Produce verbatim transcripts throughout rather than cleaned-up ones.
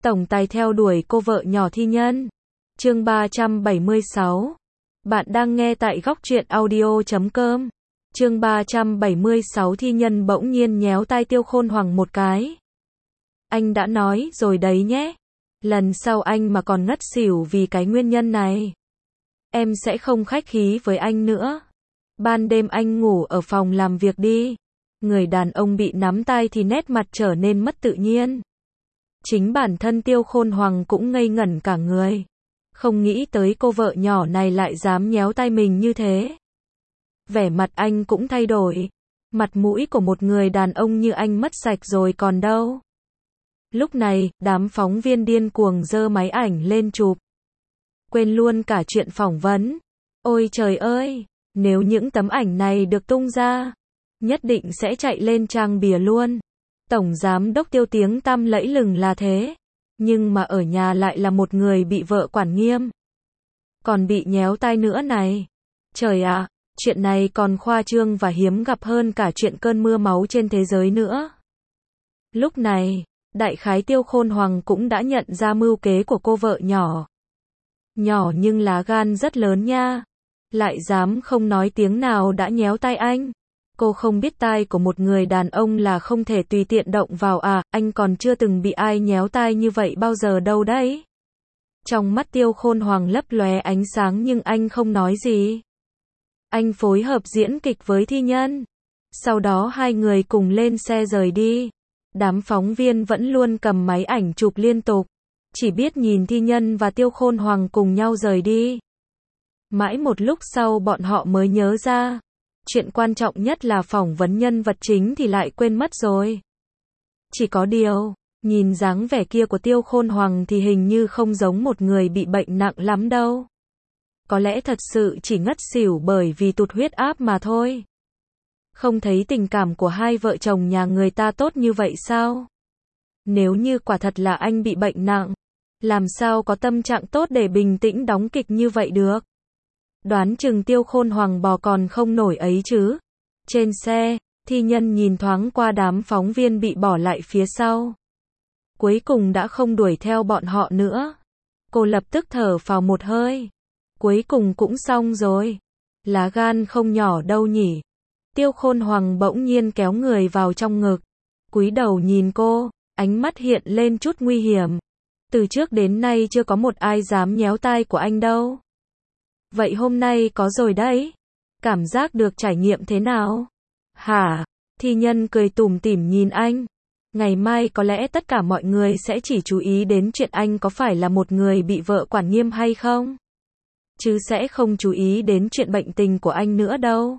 tổng tài theo đuổi cô vợ nhỏ Thi Nhân. Chương ba trăm bảy mươi sáu. Bạn đang nghe tại góc truyện audio chấm com. Chương ba trăm bảy mươi sáu. Thi Nhân bỗng nhiên nhéo tai Tiêu Khôn Hoàng một cái. Anh đã nói rồi đấy nhé. Lần sau anh mà còn ngất xỉu vì cái nguyên nhân này, em sẽ không khách khí với anh nữa. Ban đêm anh ngủ ở phòng làm việc đi. Người đàn ông bị nắm tai thì nét mặt trở nên mất tự nhiên. Chính bản thân Tiêu Khôn Hoàng cũng ngây ngẩn cả người. Không nghĩ tới cô vợ nhỏ này lại dám nhéo tai mình như thế. Vẻ mặt anh cũng thay đổi. Mặt mũi của một người đàn ông như anh mất sạch rồi còn đâu. Lúc này, đám phóng viên điên cuồng giơ máy ảnh lên chụp. Quên luôn cả chuyện phỏng vấn. Ôi trời ơi, nếu những tấm ảnh này được tung ra, nhất định sẽ chạy lên trang bìa luôn. Tổng giám đốc Tiêu tiếng tăm lẫy lừng là thế, nhưng mà ở nhà lại là một người bị vợ quản nghiêm. Còn bị nhéo tai nữa này. Trời ạ, chuyện này còn khoa trương và hiếm gặp hơn cả chuyện cơn mưa máu trên thế giới nữa. Lúc này, đại khái Tiêu Khôn Hoàng cũng đã nhận ra mưu kế của cô vợ nhỏ. Nhỏ nhưng lá gan rất lớn nha. Lại dám không nói tiếng nào đã nhéo tai anh. Cô không biết tai của một người đàn ông là không thể tùy tiện động vào à, anh còn chưa từng bị ai nhéo tai như vậy bao giờ đâu đấy. Trong mắt Tiêu Khôn Hoàng lấp lóe ánh sáng nhưng anh không nói gì. Anh phối hợp diễn kịch với Thi Nhân. Sau đó hai người cùng lên xe rời đi. Đám phóng viên vẫn luôn cầm máy ảnh chụp liên tục. Chỉ biết nhìn Thi Nhân và Tiêu Khôn Hoàng cùng nhau rời đi. Mãi một lúc sau bọn họ mới nhớ ra. Chuyện quan trọng nhất là phỏng vấn nhân vật chính thì lại quên mất rồi. Chỉ có điều, nhìn dáng vẻ kia của Tiêu Khôn Hoàng thì hình như không giống một người bị bệnh nặng lắm đâu. Có lẽ thật sự chỉ ngất xỉu bởi vì tụt huyết áp mà thôi. Không thấy tình cảm của hai vợ chồng nhà người ta tốt như vậy sao? Nếu như quả thật là anh bị bệnh nặng, làm sao có tâm trạng tốt để bình tĩnh đóng kịch như vậy được? Đoán chừng Tiêu Khôn Hoàng bò còn không nổi ấy chứ. Trên xe, Thi Nhân nhìn thoáng qua đám phóng viên bị bỏ lại phía sau. Cuối cùng đã không đuổi theo bọn họ nữa. Cô lập tức thở phào một hơi. Cuối cùng cũng xong rồi. Lá gan không nhỏ đâu nhỉ. Tiêu Khôn Hoàng bỗng nhiên kéo người vào trong ngực. Cúi đầu nhìn cô, ánh mắt hiện lên chút nguy hiểm. Từ trước đến nay chưa có một ai dám nhéo tai của anh đâu. Vậy hôm nay có rồi đấy. Cảm giác được trải nghiệm thế nào? Hả? Thi Nhân cười tủm tỉm nhìn anh. Ngày mai có lẽ tất cả mọi người sẽ chỉ chú ý đến chuyện anh có phải là một người bị vợ quản nghiêm hay không. Chứ sẽ không chú ý đến chuyện bệnh tình của anh nữa đâu.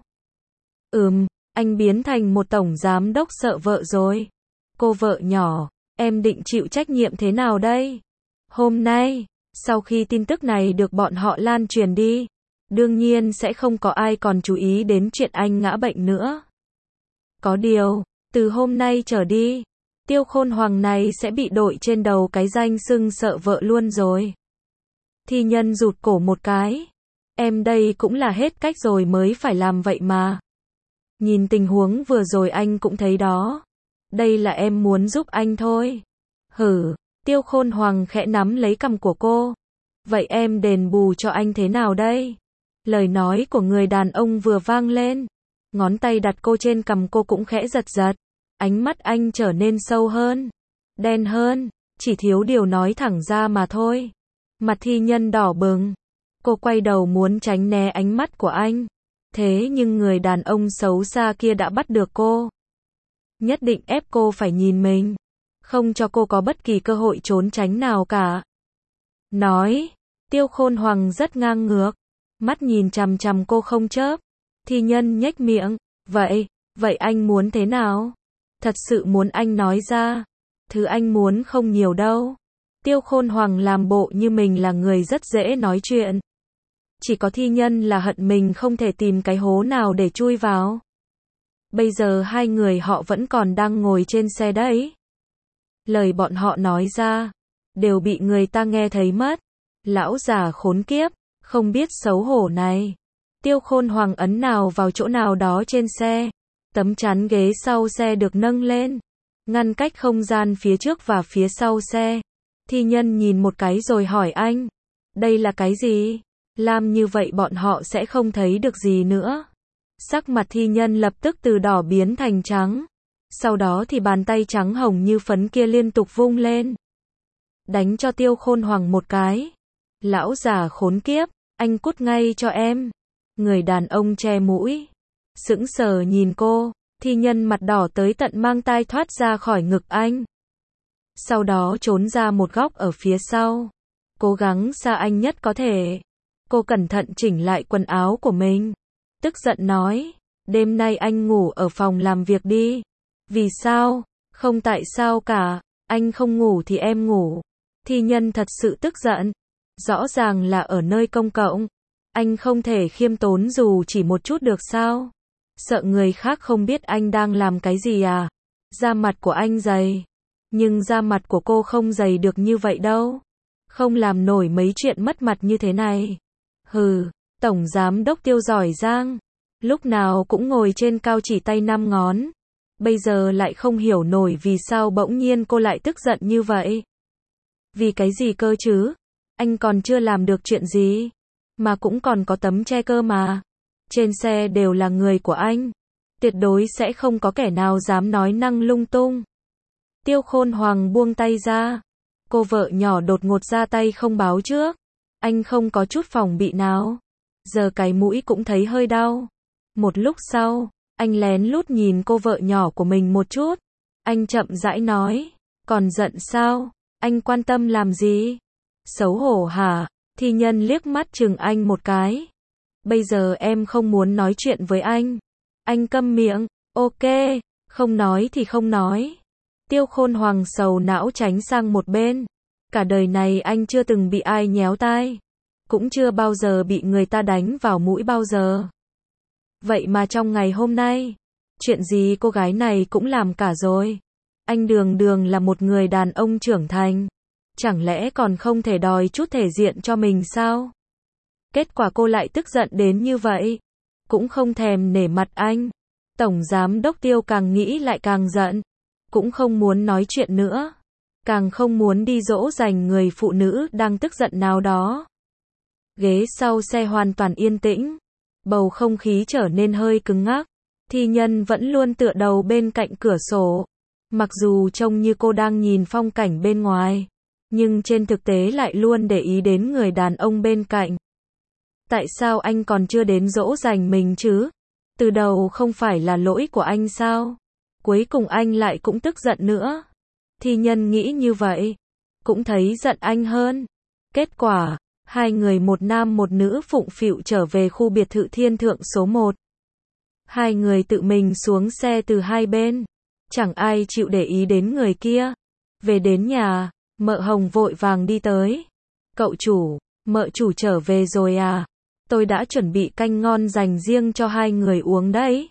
Ừm, anh biến thành một tổng giám đốc sợ vợ rồi. Cô vợ nhỏ, em định chịu trách nhiệm thế nào đây? Hôm nay, sau khi tin tức này được bọn họ lan truyền đi, đương nhiên sẽ không có ai còn chú ý đến chuyện anh ngã bệnh nữa. Có điều, từ hôm nay trở đi, Tiêu Khôn Hoàng này sẽ bị đội trên đầu cái danh xưng sợ vợ luôn rồi. Thi Nhân rụt cổ một cái. Em đây cũng là hết cách rồi mới phải làm vậy mà. Nhìn tình huống vừa rồi anh cũng thấy đó. Đây là em muốn giúp anh thôi. Hử, Tiêu Khôn Hoàng khẽ nắm lấy cằm của cô. Vậy em đền bù cho anh thế nào đây? Lời nói của người đàn ông vừa vang lên. Ngón tay đặt cô trên cằm cô cũng khẽ giật giật. Ánh mắt anh trở nên sâu hơn, đen hơn, chỉ thiếu điều nói thẳng ra mà thôi. Mặt Thi Nhân đỏ bừng. Cô quay đầu muốn tránh né ánh mắt của anh. Thế nhưng người đàn ông xấu xa kia đã bắt được cô. Nhất định ép cô phải nhìn mình. Không cho cô có bất kỳ cơ hội trốn tránh nào cả. Nói, Tiêu Khôn Hoàng rất ngang ngược. Mắt nhìn chằm chằm cô không chớp. Thi Nhân nhếch miệng. Vậy, vậy anh muốn thế nào? Thật sự muốn anh nói ra. Thứ anh muốn không nhiều đâu. Tiêu Khôn Hoàng làm bộ như mình là người rất dễ nói chuyện. Chỉ có Thi Nhân là hận mình không thể tìm cái hố nào để chui vào. Bây giờ hai người họ vẫn còn đang ngồi trên xe đấy. Lời bọn họ nói ra, đều bị người ta nghe thấy mất. Lão già khốn kiếp, không biết xấu hổ này. Tiêu Khôn Hoàng ấn nào vào chỗ nào đó trên xe. Tấm chắn ghế sau xe được nâng lên, ngăn cách không gian phía trước và phía sau xe. Thi nhân nhìn một cái rồi hỏi anh, đây là cái gì? Lam như vậy bọn họ sẽ không thấy được gì nữa. Sắc mặt thi nhân lập tức từ đỏ biến thành trắng. Sau đó thì bàn tay trắng hồng như phấn kia liên tục vung lên. Đánh cho Tiêu Khôn Hoàng một cái. Lão già khốn kiếp, anh cút ngay cho em. Người đàn ông che mũi. Sững sờ nhìn cô, thi nhân mặt đỏ tới tận mang tai thoát ra khỏi ngực anh. Sau đó trốn ra một góc ở phía sau. Cố gắng xa anh nhất có thể. Cô cẩn thận chỉnh lại quần áo của mình. Tức giận nói, đêm nay anh ngủ ở phòng làm việc đi. Vì sao? Không tại sao cả, anh không ngủ thì em ngủ. Thi nhân thật sự tức giận. Rõ ràng là ở nơi công cộng. Anh không thể khiêm tốn dù chỉ một chút được sao? Sợ người khác không biết anh đang làm cái gì à? Da mặt của anh dày. Nhưng da mặt của cô không dày được như vậy đâu. Không làm nổi mấy chuyện mất mặt như thế này. Hừ, tổng giám đốc Tiêu giỏi giang. Lúc nào cũng ngồi trên cao chỉ tay năm ngón. Bây giờ lại không hiểu nổi vì sao bỗng nhiên cô lại tức giận như vậy. Vì cái gì cơ chứ? Anh còn chưa làm được chuyện gì. Mà cũng còn có tấm che cơ mà. Trên xe đều là người của anh. Tuyệt đối sẽ không có kẻ nào dám nói năng lung tung. Tiêu Khôn Hoàng buông tay ra. Cô vợ nhỏ đột ngột ra tay không báo trước. Anh không có chút phòng bị nào. Giờ cái mũi cũng thấy hơi đau. Một lúc sau, anh lén lút nhìn cô vợ nhỏ của mình một chút. Anh chậm rãi nói, còn giận sao? Anh quan tâm làm gì? Xấu hổ hả? Thi nhân liếc mắt chừng anh một cái. Bây giờ em không muốn nói chuyện với anh. Anh câm miệng, ok, không nói thì không nói. Tiêu Khôn Hoàng sầu não tránh sang một bên. Cả đời này anh chưa từng bị ai nhéo tai. Cũng chưa bao giờ bị người ta đánh vào mũi bao giờ. Vậy mà trong ngày hôm nay, chuyện gì cô gái này cũng làm cả rồi. Anh đường đường là một người đàn ông trưởng thành. Chẳng lẽ còn không thể đòi chút thể diện cho mình sao? Kết quả cô lại tức giận đến như vậy. Cũng không thèm nể mặt anh. Tổng giám đốc Tiêu càng nghĩ lại càng giận. Cũng không muốn nói chuyện nữa. Càng không muốn đi dỗ dành người phụ nữ đang tức giận nào đó. Ghế sau xe hoàn toàn yên tĩnh. Bầu không khí trở nên hơi cứng ngắc. Thi nhân vẫn luôn tựa đầu bên cạnh cửa sổ. Mặc dù trông như cô đang nhìn phong cảnh bên ngoài. Nhưng trên thực tế lại luôn để ý đến người đàn ông bên cạnh. Tại sao anh còn chưa đến dỗ dành mình chứ? Từ đầu không phải là lỗi của anh sao? Cuối cùng anh lại cũng tức giận nữa. Thi nhân nghĩ như vậy. Cũng thấy giận anh hơn. Kết quả, hai người một nam một nữ phụng phịu trở về khu biệt thự Thiên Thượng số một. Hai người tự mình xuống xe từ hai bên. Chẳng ai chịu để ý đến người kia. Về đến nhà, Mợ Hồng vội vàng đi tới. Cậu chủ, mợ chủ trở về rồi à? Tôi đã chuẩn bị canh ngon dành riêng cho hai người uống đấy.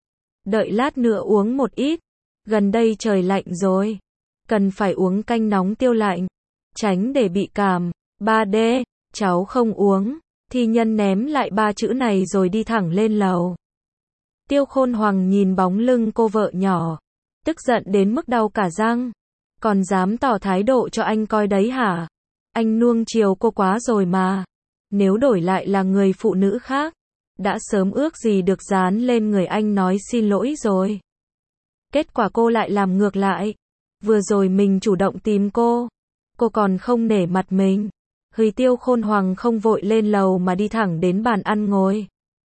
Đợi lát nữa uống một ít. Gần đây trời lạnh rồi. Cần phải uống canh nóng tiêu lạnh. Tránh để bị cảm. ba D, cháu không uống. Thi nhân ném lại ba chữ này rồi đi thẳng lên lầu. Tiêu Khôn Hoàng nhìn bóng lưng cô vợ nhỏ. Tức giận đến mức đau cả răng. Còn dám tỏ thái độ cho anh coi đấy hả? Anh nuông chiều cô quá rồi mà. Nếu đổi lại là người phụ nữ khác, đã sớm ước gì được dán lên người anh nói xin lỗi rồi. Kết quả cô lại làm ngược lại. Vừa rồi mình chủ động tìm cô. Cô còn không nể mặt mình. Hời Tiêu Khôn Hoàng không vội lên lầu mà đi thẳng đến bàn ăn ngồi.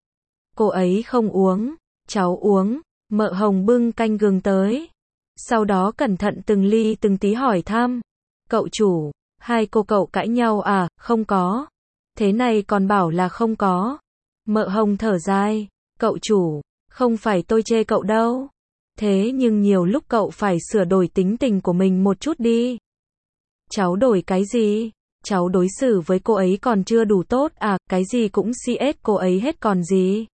Cô ấy không uống, cháu uống. Mợ Hồng bưng canh gừng tới. Sau đó cẩn thận từng ly từng tí hỏi thăm. Cậu chủ, hai cô cậu cãi nhau à? Không có. Thế này còn bảo là không có. Mợ Hồng thở dài. Cậu chủ, không phải tôi chê cậu đâu. Thế nhưng nhiều lúc cậu phải sửa đổi tính tình của mình một chút đi. Cháu đổi cái gì? Cháu đối xử với cô ấy còn chưa đủ tốt à? Cái gì cũng xê ét cô ấy hết còn gì.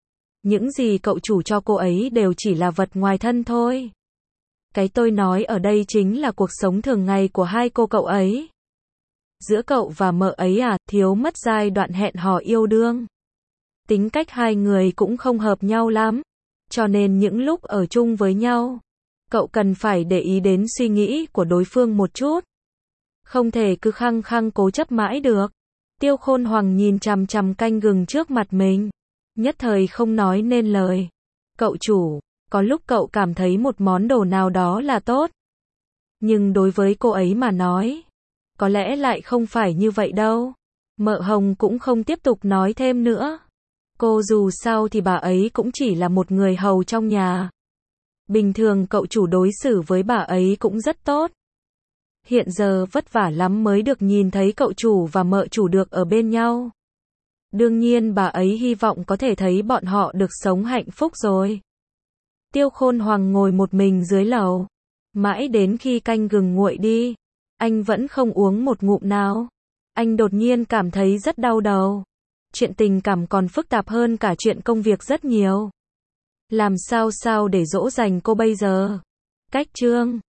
Những gì cậu chủ cho cô ấy đều chỉ là vật ngoài thân thôi. Cái tôi nói ở đây chính là cuộc sống thường ngày của hai cô cậu ấy. Giữa cậu và mợ ấy à, thiếu mất giai đoạn hẹn hò yêu đương. Tính cách hai người cũng không hợp nhau lắm. Cho nên những lúc ở chung với nhau, cậu cần phải để ý đến suy nghĩ của đối phương một chút. Không thể cứ khăng khăng cố chấp mãi được. Tiêu Khôn Hoàng nhìn chằm chằm canh gừng trước mặt mình, nhất thời không nói nên lời. Cậu chủ, có lúc cậu cảm thấy một món đồ nào đó là tốt. Nhưng đối với cô ấy mà nói, có lẽ lại không phải như vậy đâu. Mợ Hồng cũng không tiếp tục nói thêm nữa. Cô dù sao thì bà ấy cũng chỉ là một người hầu trong nhà. Bình thường cậu chủ đối xử với bà ấy cũng rất tốt. Hiện giờ vất vả lắm mới được nhìn thấy cậu chủ và mợ chủ được ở bên nhau. Đương nhiên bà ấy hy vọng có thể thấy bọn họ được sống hạnh phúc rồi. Tiêu Khôn Hoàng ngồi một mình dưới lầu. Mãi đến khi canh gừng nguội đi, anh vẫn không uống một ngụm nào. Anh đột nhiên cảm thấy rất đau đầu. Chuyện tình cảm còn phức tạp hơn cả chuyện công việc rất nhiều. Làm sao sao để dỗ dành cô bây giờ? Cách chương